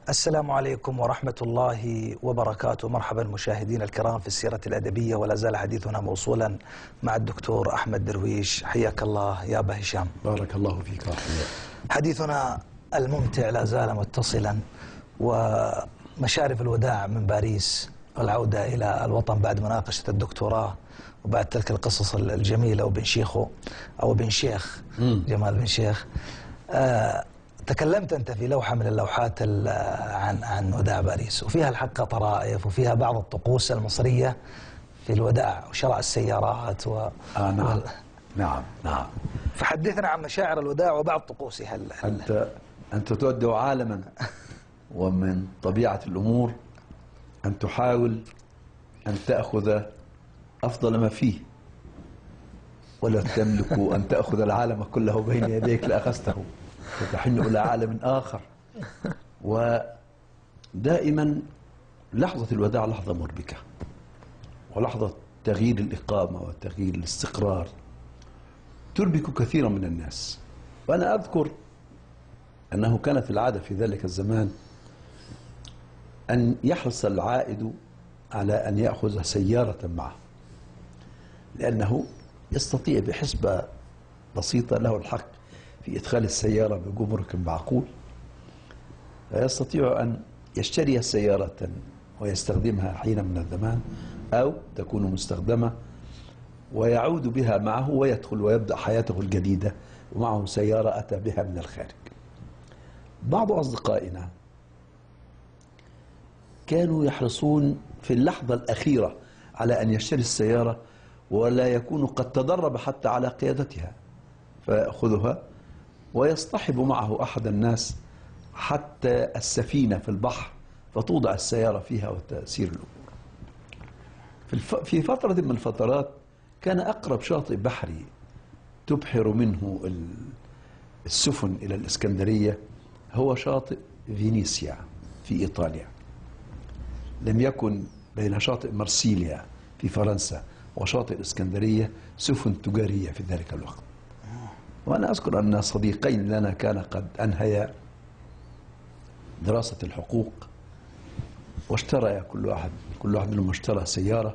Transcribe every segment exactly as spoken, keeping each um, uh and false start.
السلام عليكم ورحمة الله وبركاته. مرحبا مشاهدينا الكرام في السيرة الأدبية، ولا زال حديثنا موصولا مع الدكتور أحمد درويش. حياك الله يا أبا هشام. بارك الله فيك يا حياك. حديثنا الممتع لا زال متصلا، ومشارف الوداع من باريس والعودة إلى الوطن بعد مناقشة الدكتوراه وبعد تلك القصص الجميلة وبن شيخه أو بن شيخ جمال بن شيخ. آه تكلمت أنت في لوحة من اللوحات عن عن وداع باريس، وفيها الحق طرائف وفيها بعض الطقوس المصرية في الوداع وشراء السيارات و... آه نعم. و... نعم نعم. فحدثنا عن مشاعر الوداع وبعض طقوسها. ال... أنت أنت تودع عالما، ومن طبيعة الأمور أن تحاول أن تأخذ أفضل ما فيه، ولا تملك أن تأخذ العالم كله بين يديك لأخذته وتحن إلى عالم آخر. ودائما لحظة الوداع لحظة مربكة، ولحظة تغيير الإقامة وتغيير الاستقرار تربك كثيرا من الناس. وأنا أذكر أنه كانت العادة في ذلك الزمان أن يحرص العائد على أن يأخذ سيارة معه، لأنه يستطيع بحسبة بسيطة له الحق في إدخال السيارة بجمرك معقول، فيستطيع أن يشتري سيارة ويستخدمها حين من الزمان، أو تكون مستخدمة ويعود بها معه ويدخل ويبدأ حياته الجديدة ومعه سيارة أتى بها من الخارج. بعض أصدقائنا كانوا يحرصون في اللحظة الأخيرة على أن يشتري السيارة ولا يكون قد تدرب حتى على قيادتها، فيأخذها ويصطحب معه أحد الناس حتى السفينة في البحر فتوضع السيارة فيها وتسير الأمور. في فترة من الفترات كان أقرب شاطئ بحري تبحر منه السفن إلى الإسكندرية هو شاطئ فينيسيا في إيطاليا. لم يكن بين شاطئ مرسيليا في فرنسا وشاطئ الإسكندرية سفن تجارية في ذلك الوقت. وأنا أذكر أن صديقين لنا كان قد أنهيا دراسة الحقوق واشترى كل واحد كل واحد منهم اشترى سيارة،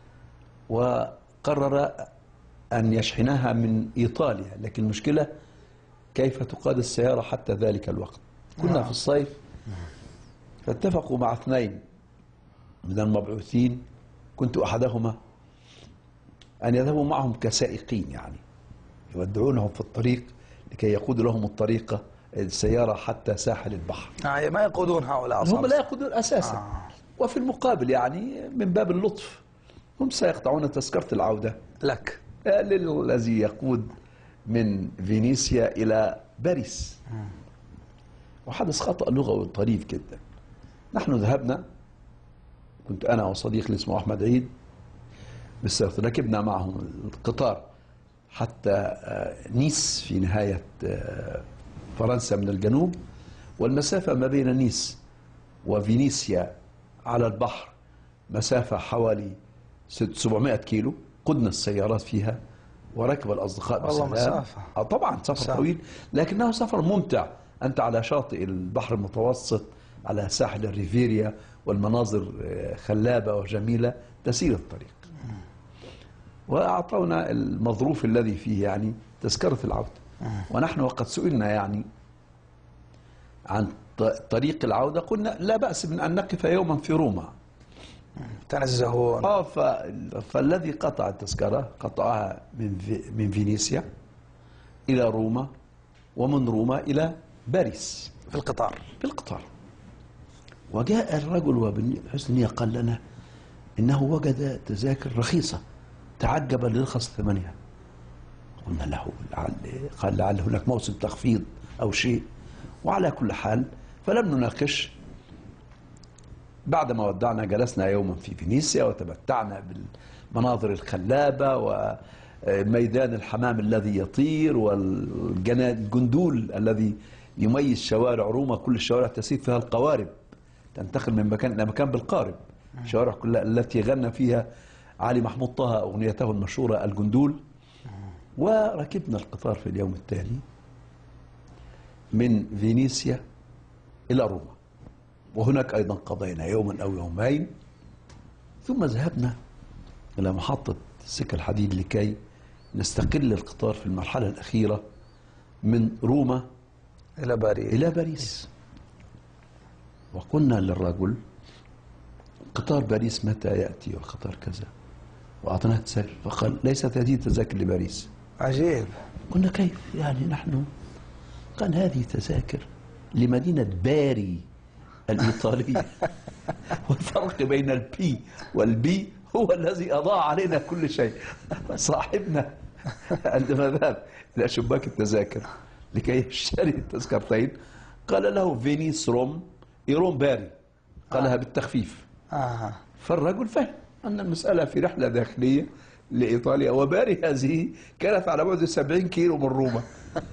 وقرر أن يشحنها من إيطاليا. لكن المشكلة كيف تقاد السيارة حتى ذلك الوقت. كنا في الصيف، فاتفقوا مع اثنين من المبعوثين، كنت أحدهما، أن يذهبوا معهم كسائقين، يعني يودعونهم في الطريق لكي يقودوا لهم الطريقة السيارة حتى ساحل البحر. آه ما يقودون هؤلاء هم لا يقودون أساسا. آه. وفي المقابل يعني من باب اللطف هم سيقطعون تذكرة العودة لك للذي يقود من فينيسيا إلى باريس. آه. وحدث خطأ لغوي طريف جدا. نحن ذهبنا، كنت أنا وصديق اللي اسمه أحمد عيد بالسيارة، ركبنا معهم القطار حتى نيس في نهاية فرنسا من الجنوب، والمسافة ما بين نيس وفينيسيا على البحر مسافة حوالي سبعمائة كيلو. قدنا السيارات فيها وركب الأصدقاء والله مسافة. آه طبعا سفر مسافة. طويل، لكنه سفر ممتع. أنت على شاطئ البحر المتوسط على ساحل الريفيريا والمناظر خلابة وجميلة تسير الطريق. وأعطونا المظروف الذي فيه يعني تذكرة العودة. ونحن وقد سئلنا يعني عن طريق العودة قلنا لا بأس من أن نقف يوما في روما تنزهون. آه فالذي قطع التذكرة قطعها من في من فينيسيا إلى روما، ومن روما إلى باريس في القطار في القطار. وجاء الرجل وبحسن نية قال لنا إنه وجد تذاكر رخيصة، تعجب لرخص ثمنها. قلنا له لعل قال لعل هناك موسم تخفيض أو شيء. وعلى كل حال فلم نناقش. بعدما ودعنا جلسنا يوما في فينيسيا وتمتعنا بالمناظر الخلابة وميدان الحمام الذي يطير والجندول الذي يميز شوارع روما. كل الشوارع تسير فيها القوارب، تنتقل من مكان إلى مكان بالقارب. الشوارع كلها التي غنى فيها علي محمود طه أغنيته المشهورة الجندول. وركبنا القطار في اليوم التالي من فينيسيا إلى روما. وهناك أيضا قضينا يوما أو يومين، ثم ذهبنا إلى محطة السكة الحديد لكي نستقل القطار في المرحلة الأخيرة من روما إلى باريس إلى باريس. وقلنا للرجل قطار باريس متى يأتي والقطار كذا، وأعطيناه تذاكر، فقال ليست هذه تذاكر لباريس. عجيب. قلنا كيف يعني نحن؟ قال هذه تذاكر لمدينة باري الإيطالية. والفرق بين البي والبي هو الذي أضاع علينا كل شيء. صاحبنا عندما ذهب إلى شباك التذاكر لكي يشتري التذكرتين قال له فينيس روم يروم باري، قالها بالتخفيف. آه. فالرجل فهم أن المسألة في رحلة داخلية لإيطاليا، وباري هذه كانت على بعد سبعين كيلو من روما.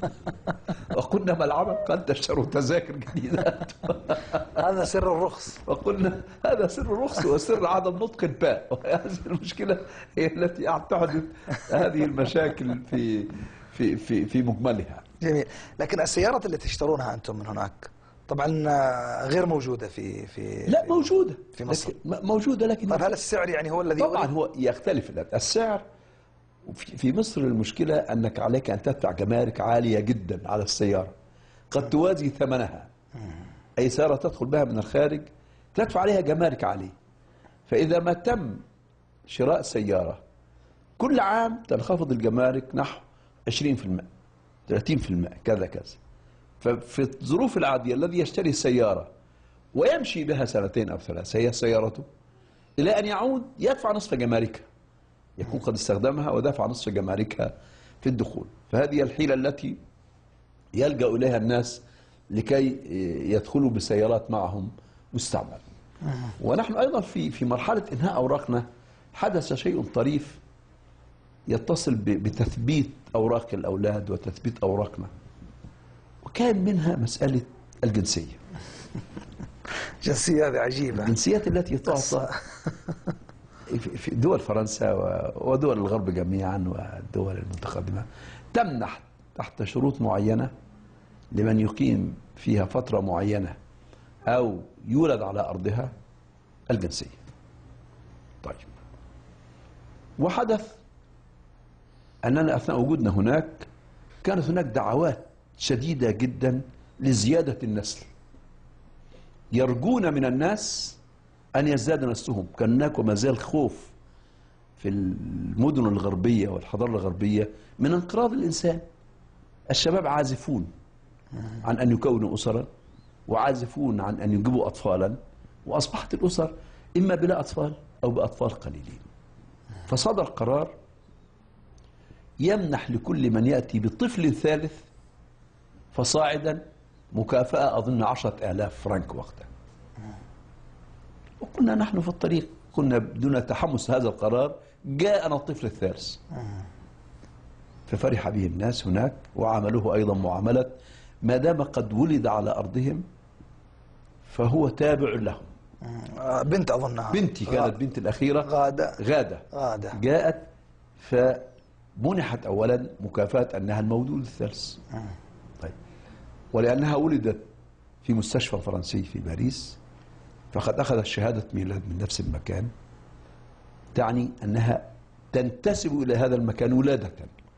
وقلنا ما العمل؟ قال تشتروا تذاكر جديدة. هذا سر الرخص. وقلنا هذا سر الرخص وسر عدم نطق الباء، وهذه المشكلة هي التي تحدث هذه المشاكل في في في في مجملها. جميل. لكن السيارات اللي تشترونها أنتم من هناك طبعا غير موجودة في في لا موجودة في مصر. لكن موجودة لكن طيب هل السعر يعني هو الذي طبعا هو يختلف السعر. في مصر المشكلة أنك عليك أن تدفع جمارك عالية جدا على السيارة قد توازي ثمنها. أي سيارة تدخل بها من الخارج تدفع عليها جمارك عالية. فإذا ما تم شراء سيارة كل عام تنخفض الجمارك نحو عشرين بالمئة ثلاثين بالمئة كذا كذا. ففي الظروف العادية الذي يشتري السيارة ويمشي بها سنتين أو ثلاثة هي سيارته إلى أن يعود يدفع نصف جماركها، يكون قد استخدمها ودفع نصف جماركها في الدخول. فهذه الحيلة التي يلجأ إليها الناس لكي يدخلوا بسيارات معهم مستعمل. ونحن أيضا في في مرحلة إنهاء أوراقنا حدث شيء طريف يتصل بتثبيت أوراق الأولاد وتثبيت أوراقنا، وكان منها مسألة الجنسية. جنسية عجيبة. الجنسيات التي تعطى في دول فرنسا ودول الغرب جميعا والدول المتقدمة تمنح تحت شروط معينة لمن يقيم فيها فترة معينة أو يولد على أرضها الجنسية. طيب، وحدث أننا أثناء وجودنا هناك كانت هناك دعوات شديدة جدا لزيادة النسل، يرجون من الناس أن يزداد نسلهم. كان هناك وما زال خوف في المدن الغربية والحضارة الغربية من انقراض الإنسان. الشباب عازفون عن أن يكونوا أسرا وعازفون عن أن يجيبوا أطفالا، وأصبحت الأسر إما بلا أطفال أو بأطفال قليلين. فصدر قرار يمنح لكل من يأتي بطفل ثالث فصاعدا مكافأة أظن عشرة آلاف فرنك وقتها. وقلنا نحن في الطريق كنا بدون تحمس هذا القرار، جاءنا الطفل الثالث ففرح به الناس هناك وعاملوه أيضا معاملة ما دام قد ولد على أرضهم فهو تابع لهم. بنت أظنها بنتي كانت بنت الأخيرة غادة غادة غادة جاءت فمنحت أولا مكافأة أنها المولود الثالث. طيب، ولأنها ولدت في مستشفى فرنسي في باريس فقد أخذت شهادة ميلاد من نفس المكان، تعني أنها تنتسب إلى هذا المكان ولادة،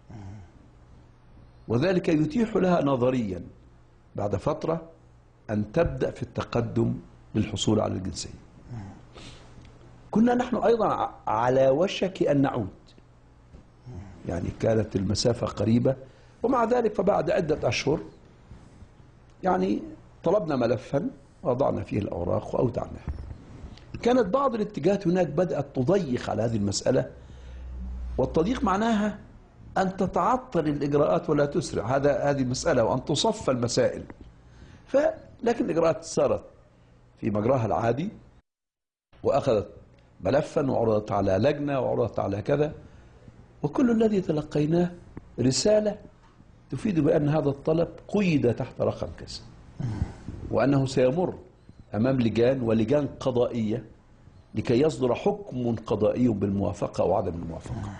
وذلك يتيح لها نظريا بعد فترة أن تبدأ في التقدم للحصول على الجنسية. كنا نحن أيضا على وشك أن نعود، يعني كانت المسافة قريبة، ومع ذلك فبعد عدة أشهر يعني طلبنا ملفا وضعنا فيه الأوراق وأودعناها. كانت بعض الاتجاهات هناك بدأت تضيق على هذه المسألة، والتضييق معناها أن تتعطل الإجراءات ولا تسرع هذا هذه المسألة، وأن تصفى المسائل. فلكن الإجراءات صارت في مجراها العادي، وأخذت ملفا وعرضت على لجنة وعرضت على كذا، وكل الذي تلقيناه رسالة تفيد بأن هذا الطلب قيد تحت رقم كذا، وأنه سيمر أمام لجان ولجان قضائية لكي يصدر حكم قضائي بالموافقة أو عدم الموافقة.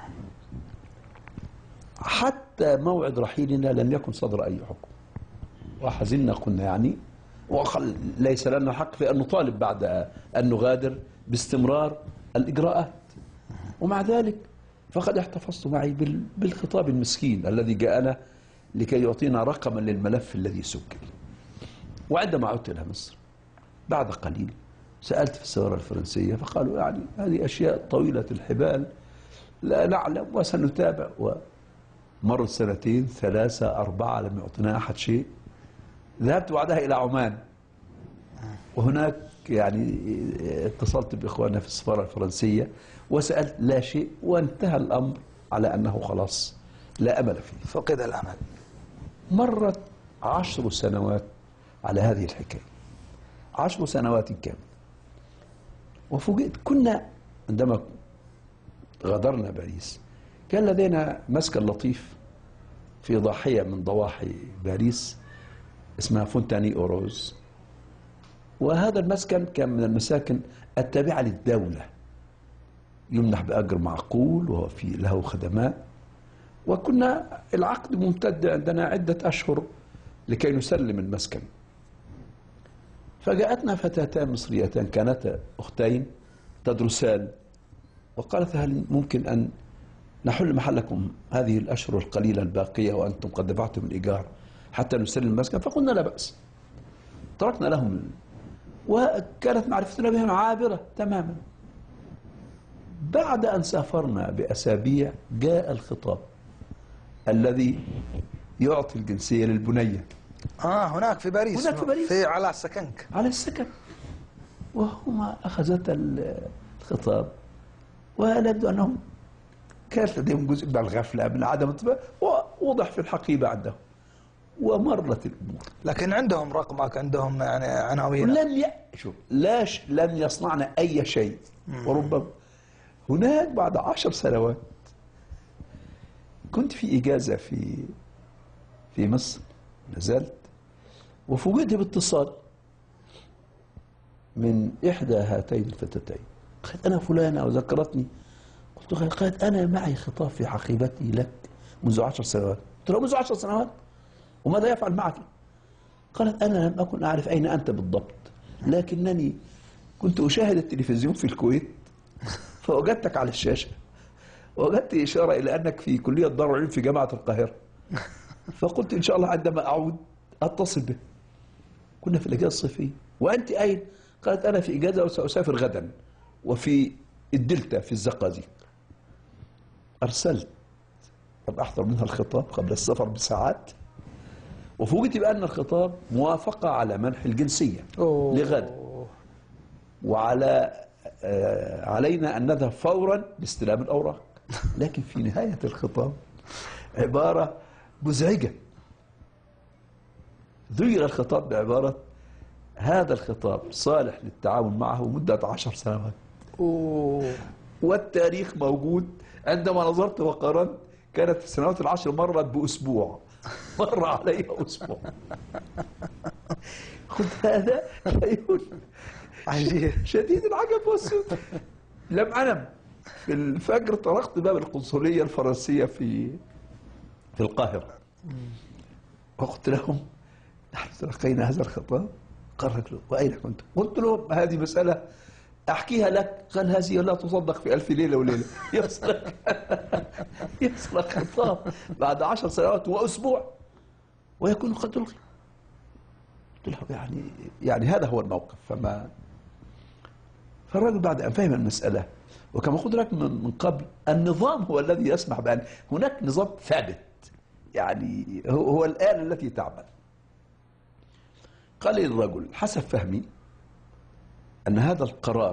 حتى موعد رحيلنا لم يكن صدر أي حكم، وحزننا قلنا يعني وليس لنا حق في أن نطالب بعد أن نغادر باستمرار الإجراءات. ومع ذلك فقد احتفظت معي بالخطاب المسكين الذي جاءنا لكي يعطينا رقما للملف الذي سجل. وعندما عدت إلى مصر بعد قليل سألت في السفارة الفرنسية فقالوا يعني هذه أشياء طويلة الحبال لا نعلم وسنتابع. ومرت سنتين ثلاثة أربعة لم يعطينا أحد شيء. ذهبت بعدها إلى عمان، وهناك يعني اتصلت بإخواننا في السفارة الفرنسية وسألت لا شيء، وانتهى الأمر على أنه خلاص لا أمل فيه، فقد الأمل. مرت عشر سنوات على هذه الحكاية، عشر سنوات كاملة. وفوجئت كنا عندما غادرنا باريس كان لدينا مسكن لطيف في ضاحية من ضواحي باريس اسمها فونتاني أوروز، وهذا المسكن كان من المساكن التابعة للدولة، يمنح بأجر معقول وهو في له خدمات. وكنا العقد ممتد عندنا عدة أشهر لكي نسلم المسكن. فجاءتنا فتاتان مصريتان كانتا أختين تدرسان، وقالت هل ممكن أن نحل محلكم هذه الأشهر القليلة الباقية وأنتم قد دفعتم الإيجار حتى نسلم المسكن؟ فقلنا لا بأس. تركنا لهم، وكانت معرفتنا بهم عابرة تماما. بعد أن سافرنا بأسابيع جاء الخطاب الذي يعطي الجنسية للبنية. آه هناك في باريس، هناك في باريس في على السكنك، على السكن. وهما أخذتا الخطاب، ولا يبدو أنهم كانت لديهم جزء من الغفلة من عدم الانتباه، ووضح في الحقيبة عندهم. ومرت الأمور، لكن عندهم رقمك، عندهم يعني عناوين. لن ي... شوف لاش لن يصنعنا أي شيء. وربما هناك بعد عشر سنوات كنت في إجازة في في مصر، نزلت وفوجئت باتصال من إحدى هاتين الفتاتين. قالت أنا فلانة، وذكرتني. قلت لها، قالت أنا معي خطاب في حقيبتي لك منذ عشر سنوات. قلت لها منذ عشر سنوات؟ وماذا يفعل معك؟ قالت أنا لم أكن أعرف أين أنت بالضبط، لكنني كنت أشاهد التلفزيون في الكويت فوجدتك على الشاشة، وجدت إشارة إلى أنك في كلية دار العلوم في جامعة القاهرة، فقلت إن شاء الله عندما أعود أتصل به. كنا في الإجازة الصيفية. وأنت أين؟ قالت أنا في إجازة وسأسافر غدا، وفي الدلتا في الزقازيق. أرسلت أن أحضر منها الخطاب قبل السفر بساعات، وفوجئت بأن الخطاب موافقة على منح الجنسية لغد، وعلى آه علينا أن نذهب فورا لاستلام الأوراق. لكن في نهاية الخطاب عبارة مزعجة. ذكر الخطاب بعبارة هذا الخطاب صالح للتعامل معه مدة عشر سنوات. أوه. والتاريخ موجود. عندما نظرت وقارنت كانت في السنوات العشر مرت بأسبوع، مر عليها أسبوع. قلت هذا شيء عجيب شديد العجب والسود. لم أنم. في الفجر طرقت باب القنصلية الفرنسية في في القاهرة، وقلت لهم نحن تلقينا هذا الخطاب. قال الرجل وأين كنت؟ قلت له هذه مسألة أحكيها لك. قال هذه لا تصدق في ألف ليلة وليلة. يصلك يصلك خطاب بعد عشر سنوات وأسبوع ويكون قد ألغي. قلت له يعني يعني هذا هو الموقف. فما فالرجل بعد أن فهم المسألة، وكما قلت لك من قبل النظام هو الذي يسمح بأن هناك نظام ثابت، يعني هو الآلة التي تعمل. قال لي الرجل حسب فهمي أن هذا القرار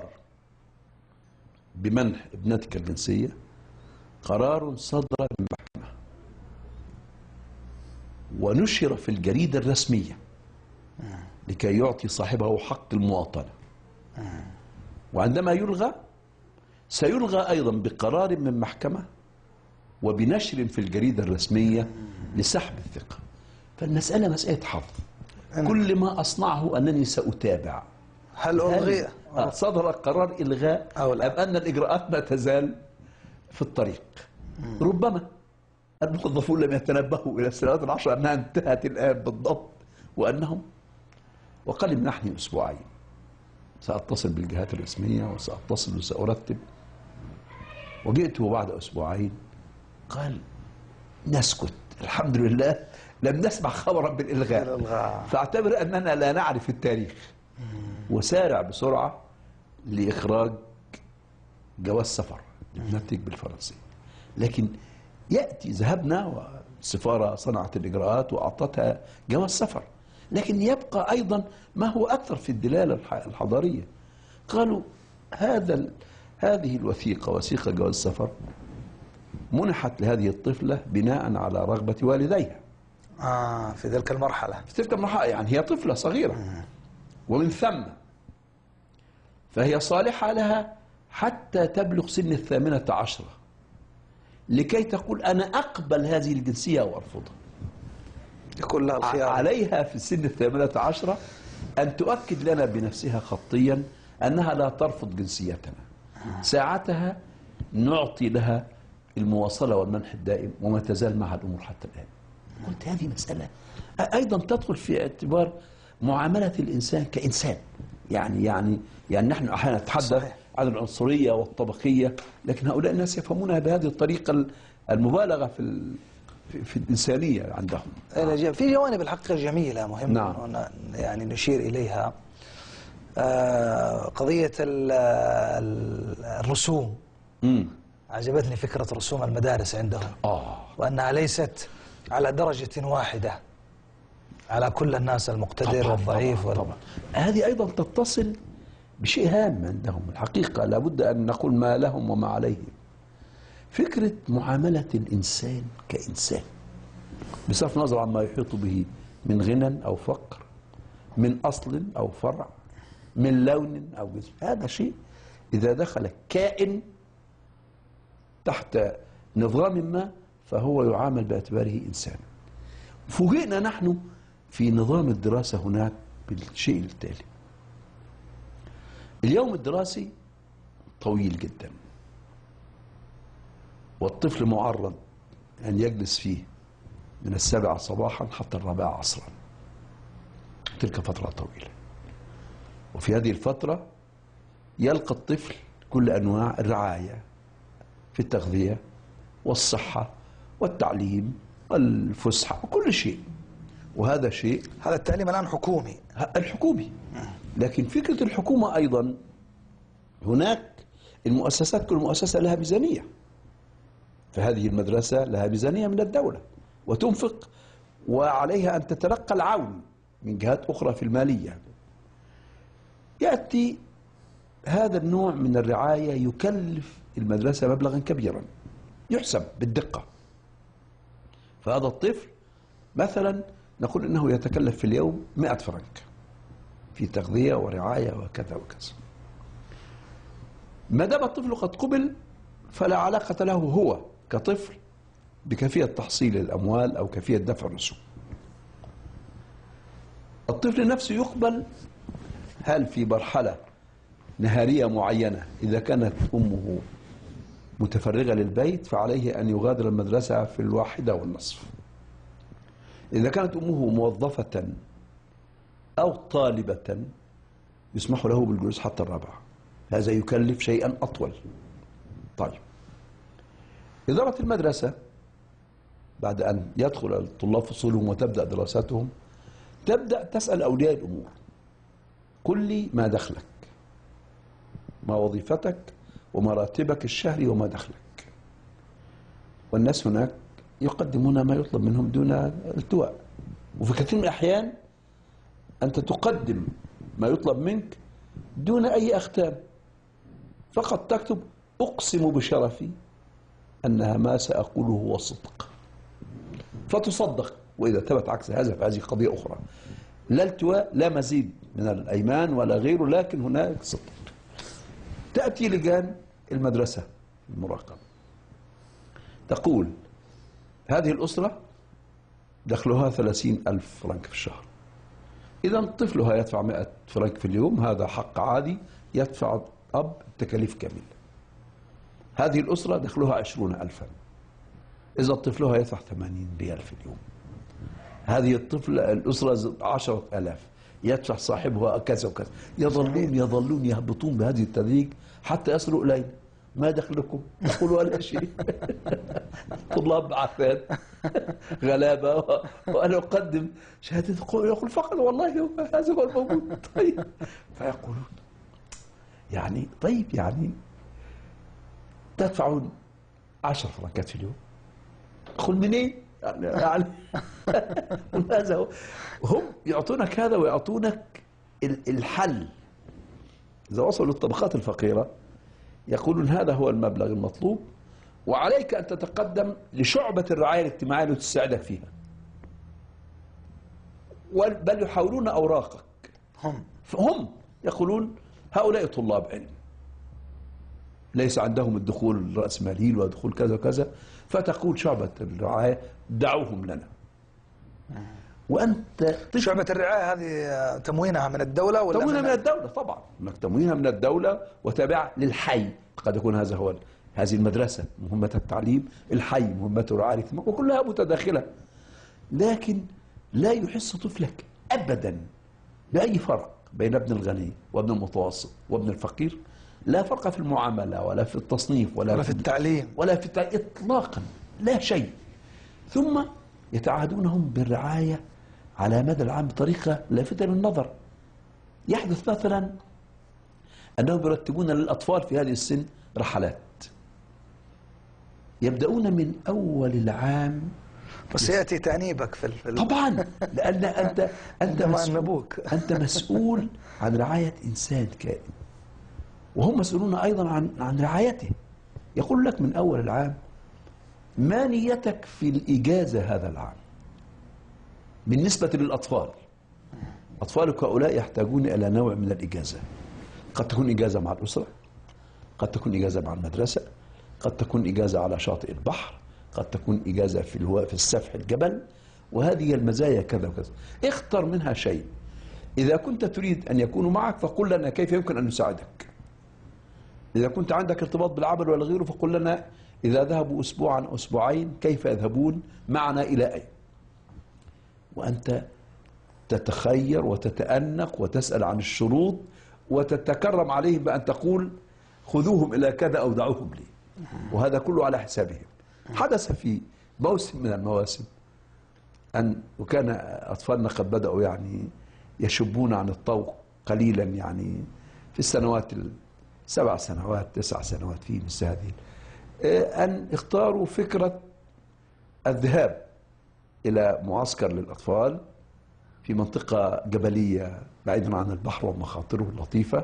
بمنح ابنتك الجنسية قرار صدر من المحكمة ونشر في الجريدة الرسمية لكي يعطي صاحبه حق المواطنة، وعندما يلغى سيلغى أيضا بقرار من محكمة وبنشر في الجريدة الرسمية لسحب الثقة. فالمسألة مسألة حظ. كل ما أصنعه أنني سأتابع هل ألغي صدر قرار إلغاء أو أم أن الإجراءات ما تزال في الطريق. ربما الموظفون لم يتنبهوا إلى السنوات العشر أنها انتهت الآن بالضبط، وأنهم وقال لي منحني أسبوعين، سأتصل بالجهات الرسمية وسأتصل وسأرتب. وجئته بعد أسبوعين قال نسكت، الحمد لله لم نسمع خبرا بالإلغاء، فاعتبر أننا لا نعرف التاريخ، وسارع بسرعة لإخراج جواز سفر نتج بالفرنسية. لكن يأتي ذهبنا والسفارة صنعت الإجراءات وأعطتها جواز سفر، لكن يبقى أيضا ما هو أكثر في الدلالة الحضارية. قالوا هذا هذه الوثيقة، وثيقة جواز سفر، منحت لهذه الطفلة بناء على رغبة والديها. آه في تلك المرحلة. في تلك المرحلة يعني هي طفلة صغيرة، ومن ثم فهي صالحة لها حتى تبلغ سن الثامنة عشرة، لكي تقول أنا أقبل هذه الجنسية أو أرفضها. يكون لها الخيار. عليها في سن الثامنة عشرة أن تؤكد لنا بنفسها خطيا أنها لا ترفض جنسيتنا. ساعتها نعطي لها المواصلة والمنح الدائم، وما تزال معها الأمور حتى الآن. قلت هذه مسألة أيضا تدخل في اعتبار معاملة الإنسان كإنسان. يعني يعني يعني نحن أحيانا نتحدث عن العنصرية والطبقية، لكن هؤلاء الناس يفهمونها بهذه الطريقة المبالغة في في, في الإنسانية عندهم. في جوانب الحقيقة جميلة مهمة نعم. يعني نشير إليها. قضية الرسوم. مم. عجبتني فكرة رسوم المدارس عندهم، آه. وأنها ليست على درجة واحدة على كل الناس، المقتدر طبعاً والضعيف. طبعاً طبعا. هذه أيضا تتصل بشيء هام عندهم الحقيقة، لابد أن نقول ما لهم وما عليهم. فكرة معاملة الإنسان كإنسان بصرف النظر عما يحيط به من غنى أو فقر، من أصل أو فرع، من لون أو جسم. هذا شيء إذا دخل كائن تحت نظام ما فهو يعامل باعتباره إنسان. فوجئنا نحن في نظام الدراسة هناك بالشيء التالي: اليوم الدراسي طويل جدا، والطفل معرض أن يجلس فيه من السابعة صباحا حتى الرابعة عصرا. تلك فترة طويلة، وفي هذه الفترة يلقى الطفل كل أنواع الرعاية في التغذية والصحة والتعليم والفسحة وكل شيء. وهذا شيء، هذا التعليم الآن حكومي الحكومي. لكن فكرة الحكومة أيضا هناك المؤسسات، كل مؤسسة لها ميزانية، فهذه المدرسة لها ميزانية من الدولة وتنفق، وعليها أن تتلقى العون من جهات أخرى في المالية. يأتي هذا النوع من الرعاية يكلف المدرسة مبلغا كبيرا يحسب بالدقة. فهذا الطفل مثلا نقول إنه يتكلف في اليوم مئة فرنك في تغذية ورعاية وكذا وكذا. ما دام الطفل قد قبل فلا علاقة له هو كطفل بكيفية تحصيل الأموال أو كيفية دفع الرسوم. الطفل نفسه يقبل هل في مرحلة نهارية معينة إذا كانت أمه متفرغة للبيت فعليه أن يغادر المدرسة في الواحدة والنصف. إذا كانت أمه موظفة أو طالبة يسمح له بالجلوس حتى الرابعة. هذا يكلف شيئا أطول. طيب، إدارة المدرسة بعد أن يدخل الطلاب فصولهم وتبدأ دراساتهم تبدأ تسأل أولياء الأمور: قل لي ما دخلك، ما وظيفتك، وما راتبك الشهري، وما دخلك. والناس هناك يقدمون ما يطلب منهم دون التواء، وفي كثير من الأحيان أنت تقدم ما يطلب منك دون أي أختام، فقط تكتب: أقسم بشرفي أنها ما سأقوله هو الصدق، فتصدق. وإذا ثبت عكس هذا فهذه قضية أخرى. لا التواء، لا مزيد من الأيمان ولا غيره، لكن هناك صدق. تأتي لجان المدرسة المراقبة تقول: هذه الأسرة دخلها ثلاثين ألف فرنك في الشهر، إذا طفلها يدفع مئة فرنك في اليوم، هذا حق عادي يدفع أب التكاليف كاملة. هذه الأسرة دخلها عشرون ألفا، إذا طفلها يدفع ثمانين ريال في اليوم. هذه الطفل الأسرة عشرة آلاف، يدفع صاحبه كذا وكذا. يظلون يظلون يهبطون بهذه التدريج حتى يصلوا إلينا. ما دخلكم؟ يقولوا ولا شيء. طلاب عفان غلابة، وأنا أقدم شهادة يقول فقط والله هو هذا هو الموجود. طيب فيقولون يعني طيب يعني تدفعون عشر فرنكات في اليوم. أقول منين؟ يعني هذا هو. هم يعطونك هذا ويعطونك الحل. إذا وصلوا للطبقات الفقيرة يقولون هذا هو المبلغ المطلوب، وعليك أن تتقدم لشعبة الرعاية الاجتماعية لتساعدك فيها، بل يحاولون أوراقك. هم هم يقولون هؤلاء طلاب علم ليس عندهم الدخول الرأسمالي ودخول كذا وكذا، فتقول شعبة الرعاية دعوهم لنا. وأنت شعبة الرعاية هذه تموينها من الدولة ولا تموينها من, من الدولة؟ طبعا انك تموينها من الدولة وتابعة للحي. قد يكون هذا هو هذه المدرسة مهمة التعليم، الحي مهمته الرعاية الاجتماعية، وكلها متداخلة. لكن لا يحس طفلك أبدا بأي فرق بين ابن الغني وابن المتوسط وابن الفقير. لا فرق في المعاملة ولا في التصنيف ولا, ولا في التعليم ولا في التعليم إطلاقا، لا شيء. ثم يتعهدونهم بالرعاية على مدى العام بطريقة لافتة للنظر. يحدث مثلا أنهم يرتبون للأطفال في هذه السن رحلات، يبدأون من أول العام. بس يأتي تأنيبك في ال... طبعا لأن أنت أنت مسؤول, أنت مسؤول عن رعاية إنسان كائن، وهم مسؤولون أيضا عن عن رعايته. يقول لك من أول العام ما نيتك في الإجازة هذا العام بالنسبة للأطفال. أطفالك هؤلاء يحتاجون إلى نوع من الإجازة. قد تكون إجازة مع الأسرة، قد تكون إجازة مع المدرسة، قد تكون إجازة على شاطئ البحر، قد تكون إجازة في الهواء في السفح الجبل، وهذه المزايا كذا وكذا. اختر منها شيء. إذا كنت تريد أن يكونوا معك فقل لنا كيف يمكن أن نساعدك. إذا كنت عندك ارتباط بالعمل ولا غيره فقل لنا إذا ذهبوا أسبوعا أو أسبوعين كيف يذهبون معنا إلى أين. وأنت تتخير وتتأنق وتسأل عن الشروط وتتكرم عليهم بأن تقول خذوهم إلى كذا أو دعوهم لي، وهذا كله على حسابهم. حدث في موسم من المواسم أن وكان أطفالنا قد بدأوا يعني يشبون عن الطوق قليلا، يعني في السنوات السبع سنوات تسع سنوات في مثل هذه، أن اختاروا فكرة الذهاب إلى معسكر للأطفال في منطقة جبلية بعيدا عن البحر ومخاطره اللطيفة.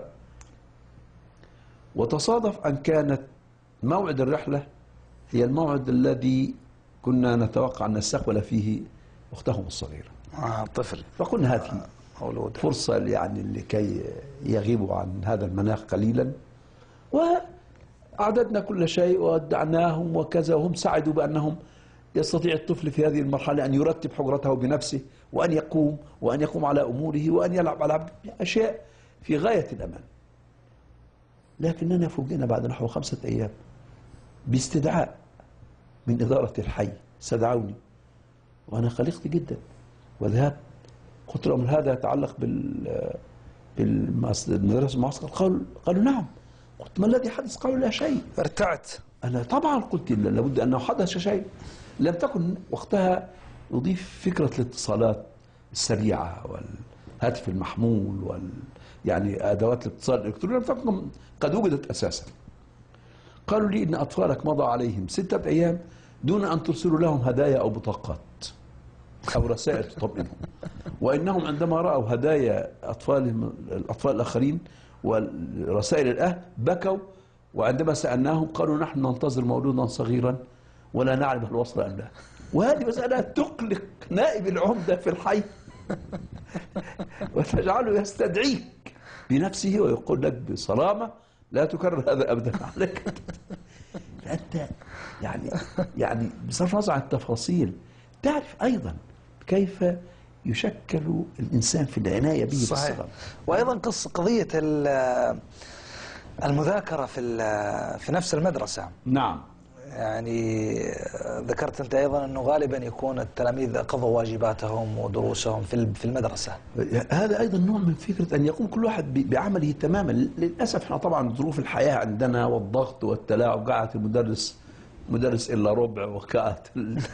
وتصادف أن كانت موعد الرحلة هي الموعد الذي كنا نتوقع أن نستقبل فيه أختهم الصغيرة. آه طفل. فقلنا هذه مولود فرصة يعني لكي يغيبوا عن هذا المناخ قليلا، وأعددنا كل شيء ودعناهم وكذا، وهم سعدوا بأنهم يستطيع الطفل في هذه المرحلة أن يرتب حجرته بنفسه، وأن يقوم وأن يقوم على أموره وأن يلعب على أشياء في غاية الأمان. لكننا فوجئنا بعد نحو خمسة أيام باستدعاء من إدارة الحي. استدعوني وأنا قلقت جدا وذهبت. قلت لهم هذا يتعلق بال بالمدرسة المعسكر؟ قالوا قالوا نعم. قلت ما الذي حدث؟ قالوا لا شيء. ارتعت. أنا طبعا قلت لابد أنه حدث شيء. لم تكن وقتها نضيف فكرة الاتصالات السريعة والهاتف المحمول وال يعني أدوات الاتصال الإلكتروني لم تكن قد وجدت أساسا. قالوا لي إن أطفالك مضى عليهم ستة أيام دون أن ترسلوا لهم هدايا أو بطاقات أو رسائل تطمئنهم، وإنهم عندما رأوا هدايا أطفالهم الأطفال الآخرين ورسائل الأهل بكوا، وعندما سألناهم قالوا نحن ننتظر مولودا صغيرا ولا نعلم هل وصل أم لا. وهذه مسألة تقلق نائب العمدة في الحي وتجعله يستدعيك بنفسه ويقول لك بصرامة لا تكرر هذا أبدا عليك. فأنت يعني يعني بصرف النظر عن التفاصيل تعرف أيضا كيف يشكل الإنسان في العناية به بالصغر. وأيضا قصة قضية المذاكرة في في نفس المدرسة. نعم. يعني ذكرت أنت أيضا أنه غالبا يكون التلاميذ قضوا واجباتهم ودروسهم في في المدرسة. هذا أيضا نوع من فكرة أن يقوم كل واحد بعمله تماما. للأسف احنا طبعا ظروف الحياة عندنا والضغط والتلاعب، قاعد المدرس مدرس إلا ربع، وقعت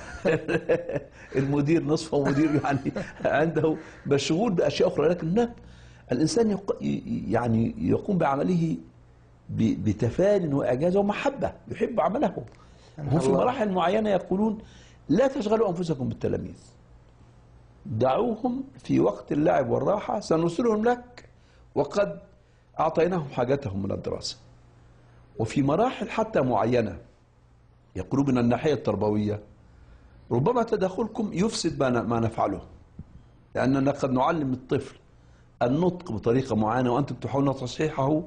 المدير نصفه، ومدير يعني عنده مشغول بأشياء أخرى. لكن هناك الإنسان يق... يعني يقوم بعمله بتفان وإعجاز ومحبة، يحب عمله. هم في مراحل معينة يقولون لا تشغلوا أنفسكم بالتلاميذ، دعوهم في وقت اللعب والراحة، سنرسلهم لك وقد أعطيناهم حاجتهم من الدراسة. وفي مراحل حتى معينة يقولون من الناحية التربوية ربما تدخلكم يفسد ما نفعله، لأننا قد نعلم الطفل النطق بطريقة معينة وأنتم تحاولون تصحيحه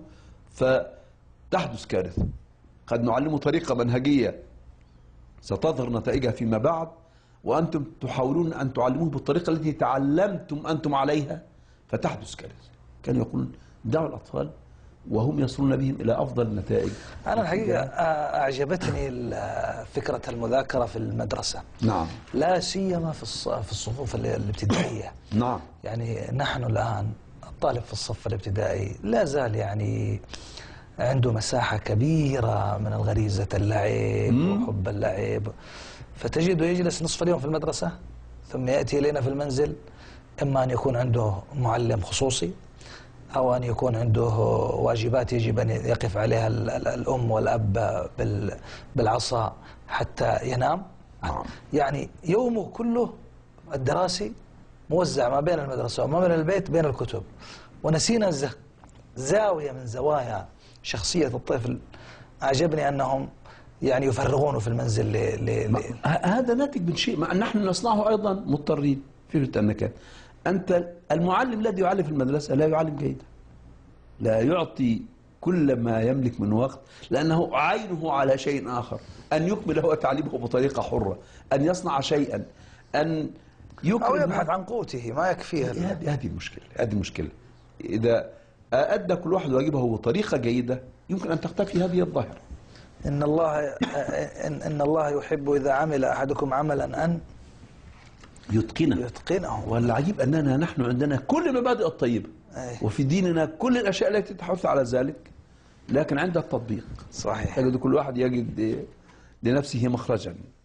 فتحدث كارثة. قد نعلمه طريقة منهجية ستظهر نتائجها فيما بعد، وأنتم تحاولون أن تعلموه بالطريقة التي تعلمتم أنتم عليها فتحدث كارثة. كانوا يقولون دعوا الأطفال وهم يصلون بهم إلى أفضل النتائج. أنا الحقيقة أعجبتني فكرة المذاكرة في المدرسة. نعم. لا سيما في في الصفوف الابتدائية. نعم. يعني نحن الآن الطالب في الصف الابتدائي لا زال يعني عنده مساحة كبيرة من الغريزة اللعب وحب اللعب، فتجده يجلس نصف اليوم في المدرسة ثم يأتي إلينا في المنزل، إما أن يكون عنده معلم خصوصي أو أن يكون عنده واجبات يجب أن يقف عليها الأم والأب بالعصا حتى ينام. يعني يومه كله الدراسي موزع ما بين المدرسة وما بين البيت بين الكتب، ونسينا زاوية من زوايا شخصية الطفل. أعجبني أنهم يعني يفرغونه في المنزل ل... ل... ل... هذا ناتج من شيء ما نحن نصنعه أيضا مضطرين. فكرة أنك أنت المعلم الذي يعلم في المدرسة لا يعلم جيدا، لا يعطي كل ما يملك من وقت، لأنه عينه على شيء آخر، أن يكمل هو تعليمه بطريقة حرة، أن يصنع شيئا، أن يكمل أو يبحث عن قوته ما يكفيه. هذه هذه المشكلة. هذه المشكلة. إذا أدى كل واحد واجبه بطريقة جيدة يمكن أن تختفي هذه الظاهرة. إن الله إن, إن الله يحب إذا عمل أحدكم عملا أن يتقنه. يتقنه. والعجيب أننا نحن عندنا كل المبادئ الطيبة أي. وفي ديننا كل الأشياء التي تحث على ذلك، لكن عند التطبيق صحيح تجد كل واحد يجد لنفسه مخرجا.